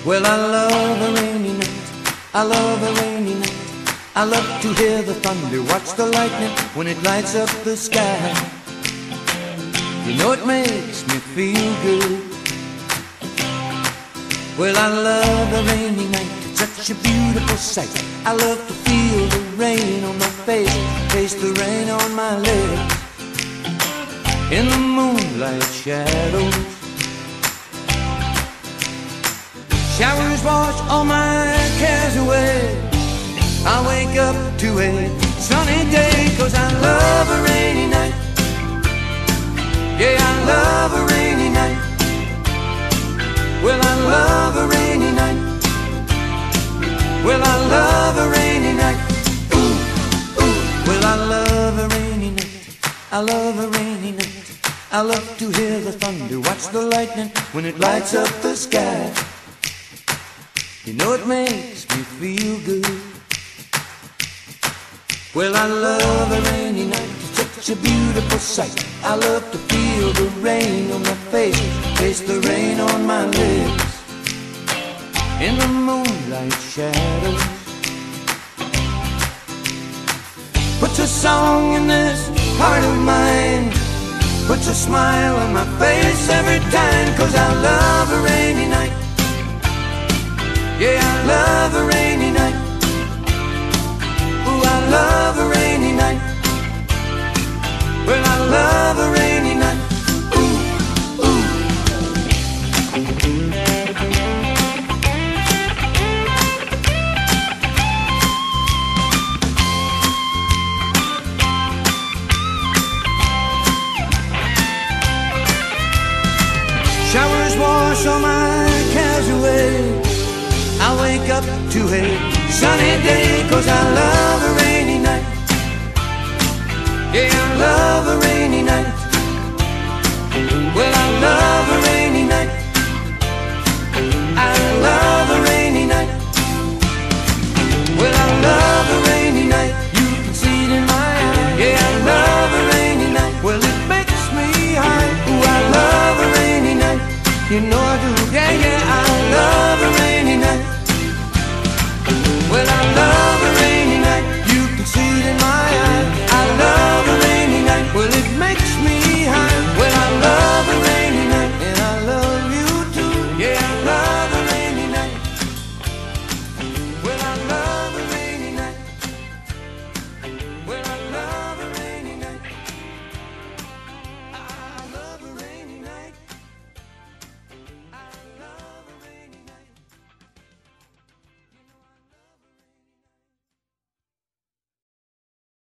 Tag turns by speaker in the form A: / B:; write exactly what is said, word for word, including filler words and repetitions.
A: Well, I love a rainy night, I love a rainy night. I love to hear the thunder, watch the lightning when it lights up the sky. You know it makes me feel good. Well, I love a rainy night, it's such a beautiful sight. I love to feel the rain on my face, taste the rain on my lips. In the moonlight shadows, showers wash all my cares away. I wake up to a sunny day, 'cause I love a rainy night. Yeah, I love a rainy night. Well, I love a rainy night. Well, I love a rainy night. Ooh, ooh. Well, I love a rainy night. I love a rainy night. I love to hear the thunder, watch the lightning when it lights up the sky. You know it makes me feel good. Well, I love a rainy night, it's such a beautiful sight. I love to feel the rain on my face, taste the rain on my lips. In the moonlight shadows, puts a song in this heart of mine, puts a smile on my face every time. 'Cause I love a rainy night. Yeah, I love a rainy night. Ooh, I love a rainy night. Well, I love a rainy night. Ooh, ooh. Showers wash all my cares away. I wake up to a sunny day, 'cause I love a rainy night.